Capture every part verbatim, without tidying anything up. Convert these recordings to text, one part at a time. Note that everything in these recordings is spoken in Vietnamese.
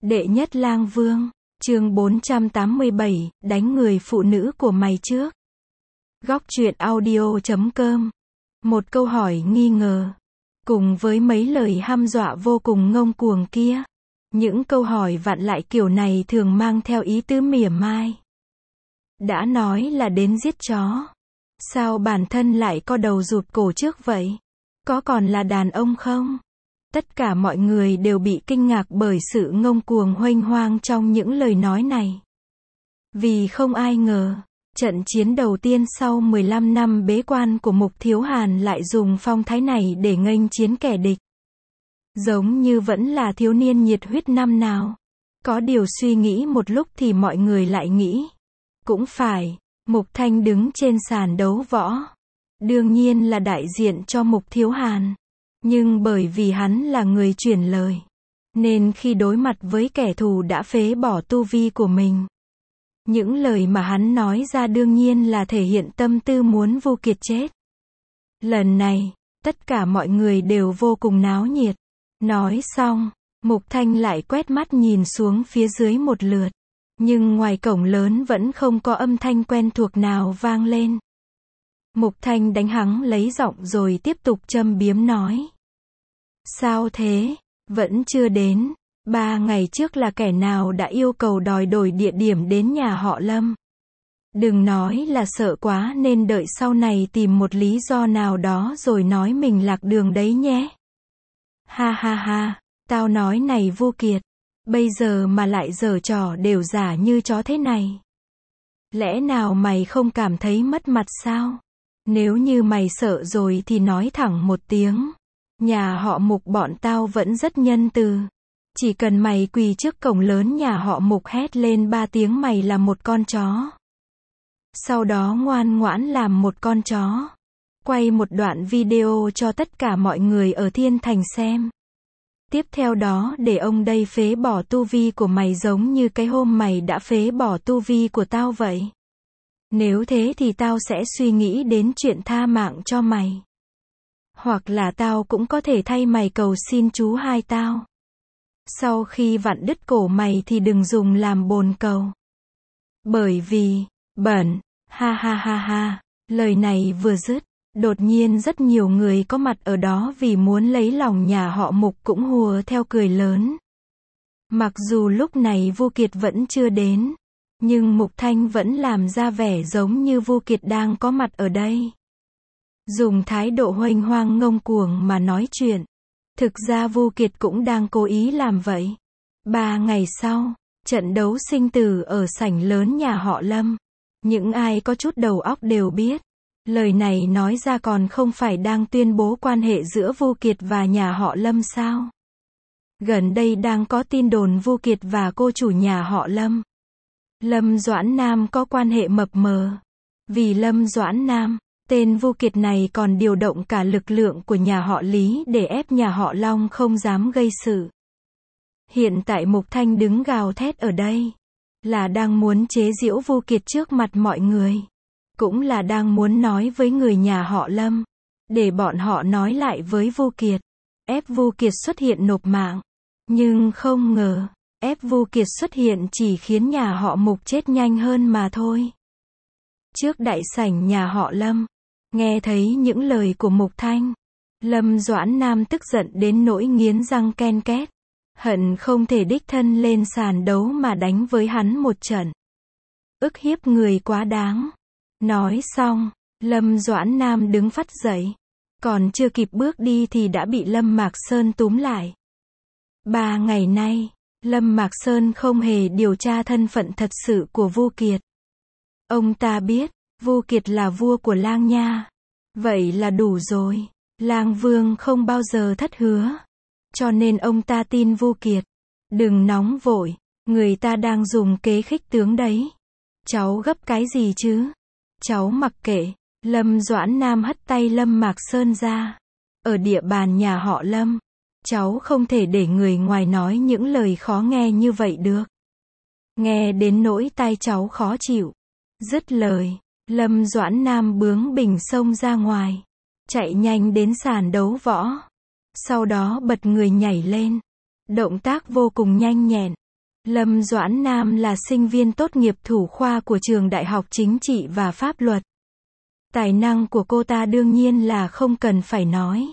Đệ nhất lang vương, chương bốn trăm tám mươi bảy, đánh người phụ nữ của mày trước. Góc truyện audio chấm com. Một câu hỏi nghi ngờ, cùng với mấy lời hăm dọa vô cùng ngông cuồng kia. Những câu hỏi vặn lại kiểu này thường mang theo ý tứ mỉa mai. Đã nói là đến giết chó, sao bản thân lại co đầu rụt cổ trước vậy? Có còn là đàn ông không? Tất cả mọi người đều bị kinh ngạc bởi sự ngông cuồng huênh hoang trong những lời nói này. Vì không ai ngờ, trận chiến đầu tiên sau mười lăm năm bế quan của Mục Thiếu Hàn lại dùng phong thái này để nghênh chiến kẻ địch. Giống như vẫn là thiếu niên nhiệt huyết năm nào. Có điều suy nghĩ một lúc thì mọi người lại nghĩ. Cũng phải, Mục Thanh đứng trên sàn đấu võ. Đương nhiên là đại diện cho Mục Thiếu Hàn. Nhưng bởi vì hắn là người truyền lời, nên khi đối mặt với kẻ thù đã phế bỏ tu vi của mình, những lời mà hắn nói ra đương nhiên là thể hiện tâm tư muốn Vu Kiệt chết. Lần này, tất cả mọi người đều vô cùng náo nhiệt. Nói xong, Mục Thanh lại quét mắt nhìn xuống phía dưới một lượt. Nhưng ngoài cổng lớn vẫn không có âm thanh quen thuộc nào vang lên. Mục Thanh đánh hắn lấy giọng rồi tiếp tục châm biếm nói. Sao thế? Vẫn chưa đến. Ba ngày trước là kẻ nào đã yêu cầu đòi đổi địa điểm đến nhà họ Lâm. Đừng nói là sợ quá nên đợi sau này tìm một lý do nào đó rồi nói mình lạc đường đấy nhé. Ha ha ha, tao nói này Vu Kiệt, bây giờ mà lại giở trò đều giả như chó thế này. Lẽ nào mày không cảm thấy mất mặt sao? Nếu như mày sợ rồi thì nói thẳng một tiếng. Nhà họ Mục bọn tao vẫn rất nhân từ. Chỉ cần mày quỳ trước cổng lớn nhà họ Mục hét lên ba tiếng mày là một con chó. Sau đó ngoan ngoãn làm một con chó. Quay một đoạn video cho tất cả mọi người ở Thiên Thành xem. Tiếp theo đó để ông đây phế bỏ tu vi của mày giống như cái hôm mày đã phế bỏ tu vi của tao vậy. Nếu thế thì tao sẽ suy nghĩ đến chuyện tha mạng cho mày. Hoặc là tao cũng có thể thay mày cầu xin chú hai tao. Sau khi vặn đứt cổ mày thì đừng dùng làm bồn cầu. Bởi vì, bẩn, ha ha ha ha, lời này vừa dứt, đột nhiên rất nhiều người có mặt ở đó vì muốn lấy lòng nhà họ Mục cũng hùa theo cười lớn. Mặc dù lúc này Vu Kiệt vẫn chưa đến, nhưng Mục Thanh vẫn làm ra vẻ giống như Vu Kiệt đang có mặt ở đây. Dùng thái độ huênh hoang ngông cuồng mà nói chuyện. Thực ra Vu Kiệt cũng đang cố ý làm vậy. Ba ngày sau, trận đấu sinh tử ở sảnh lớn nhà họ Lâm. Những ai có chút đầu óc đều biết. Lời này nói ra còn không phải đang tuyên bố quan hệ giữa Vu Kiệt và nhà họ Lâm sao? Gần đây đang có tin đồn Vu Kiệt và cô chủ nhà họ Lâm, Lâm Doãn Nam có quan hệ mập mờ. Vì Lâm Doãn Nam, tên Vu Kiệt này còn điều động cả lực lượng của nhà họ Lý để ép nhà họ Long không dám gây sự. Hiện tại Mục Thanh đứng gào thét ở đây, là đang muốn chế giễu Vu Kiệt trước mặt mọi người. Cũng là đang muốn nói với người nhà họ Lâm, để bọn họ nói lại với Vu Kiệt, ép Vu Kiệt xuất hiện nộp mạng. Nhưng không ngờ, ép Vu Kiệt xuất hiện chỉ khiến nhà họ Mục chết nhanh hơn mà thôi. Trước đại sảnh nhà họ Lâm, nghe thấy những lời của Mục Thanh, Lâm Doãn Nam tức giận đến nỗi nghiến răng ken két, hận không thể đích thân lên sàn đấu mà đánh với hắn một trận. Ức hiếp người quá đáng. Nói xong, Lâm Doãn Nam đứng phắt dậy, còn chưa kịp bước đi thì đã bị Lâm Mạc Sơn túm lại. Ba ngày nay, Lâm Mạc Sơn không hề điều tra thân phận thật sự của Vu Kiệt. Ông ta biết, Vu Kiệt là vua của Lang Nha. Vậy là đủ rồi. Lang Vương không bao giờ thất hứa. Cho nên ông ta tin Vu Kiệt. Đừng nóng vội, người ta đang dùng kế khích tướng đấy. Cháu gấp cái gì chứ? Cháu mặc kệ. Lâm Doãn Nam hất tay Lâm Mạc Sơn ra. Ở địa bàn nhà họ Lâm, cháu không thể để người ngoài nói những lời khó nghe như vậy được. Nghe đến nỗi tai cháu khó chịu. Dứt lời, Lâm Doãn Nam bướng bỉnh xông ra ngoài, chạy nhanh đến sàn đấu võ. Sau đó bật người nhảy lên. Động tác vô cùng nhanh nhẹn, Lâm Doãn Nam là sinh viên tốt nghiệp thủ khoa của trường Đại học Chính trị và Pháp luật. Tài năng của cô ta đương nhiên là không cần phải nói.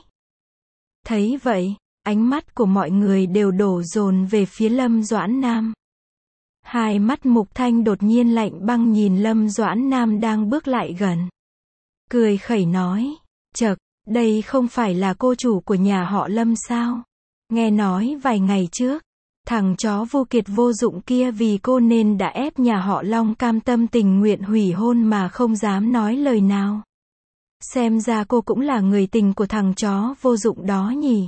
Thấy vậy, ánh mắt của mọi người đều đổ dồn về phía Lâm Doãn Nam. Hai mắt Mục Thanh đột nhiên lạnh băng nhìn Lâm Doãn Nam đang bước lại gần. Cười khẩy nói, chậc, đây không phải là cô chủ của nhà họ Lâm sao? Nghe nói vài ngày trước, thằng chó Vu Kiệt vô dụng kia vì cô nên đã ép nhà họ Long cam tâm tình nguyện hủy hôn mà không dám nói lời nào. Xem ra cô cũng là người tình của thằng chó vô dụng đó nhỉ?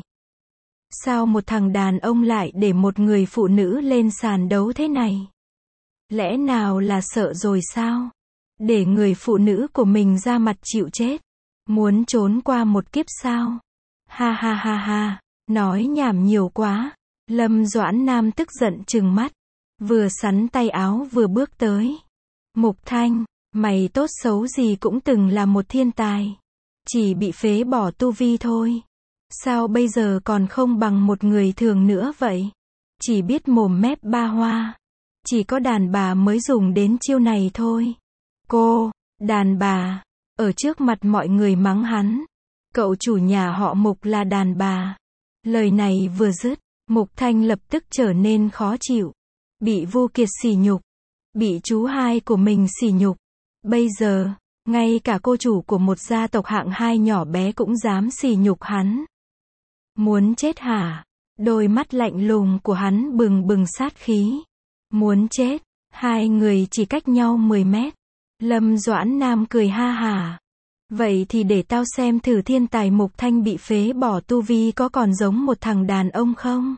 Sao một thằng đàn ông lại để một người phụ nữ lên sàn đấu thế này? Lẽ nào là sợ rồi sao? Để người phụ nữ của mình ra mặt chịu chết? Muốn trốn qua một kiếp sao? Ha ha ha ha, nói nhảm nhiều quá. Lâm Doãn Nam tức giận trừng mắt, vừa xắn tay áo vừa bước tới. Mục Thanh, mày tốt xấu gì cũng từng là một thiên tài. Chỉ bị phế bỏ tu vi thôi. Sao bây giờ còn không bằng một người thường nữa vậy? Chỉ biết mồm mép ba hoa. Chỉ có đàn bà mới dùng đến chiêu này thôi. Cô, đàn bà, ở trước mặt mọi người mắng hắn. Cậu chủ nhà họ Mục là đàn bà. Lời này vừa dứt, Mục Thanh lập tức trở nên khó chịu. Bị Vu Kiệt sỉ nhục. Bị chú hai của mình sỉ nhục. Bây giờ, ngay cả cô chủ của một gia tộc hạng hai nhỏ bé cũng dám sỉ nhục hắn. Muốn chết hả? Đôi mắt lạnh lùng của hắn bừng bừng sát khí. Muốn chết? Hai người chỉ cách nhau mười mét. Lâm Doãn Nam cười ha hả. Vậy thì để tao xem thử thiên tài Mục Thanh bị phế bỏ tu vi có còn giống một thằng đàn ông không?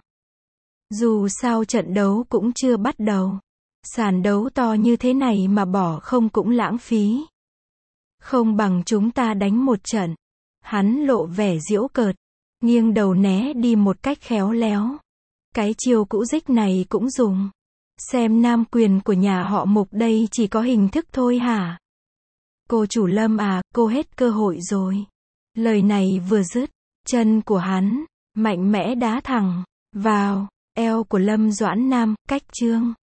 Dù sao trận đấu cũng chưa bắt đầu. Sàn đấu to như thế này mà bỏ không cũng lãng phí. Không bằng chúng ta đánh một trận. Hắn lộ vẻ giễu cợt, nghiêng đầu né đi một cách khéo léo. Cái chiêu cũ dích này cũng dùng. Xem nam quyền của nhà họ Mục đây chỉ có hình thức thôi hả? Cô chủ Lâm à, cô hết cơ hội rồi. Lời này vừa dứt, chân của hắn mạnh mẽ đá thẳng vào eo của Lâm Doãn Nam, cách chương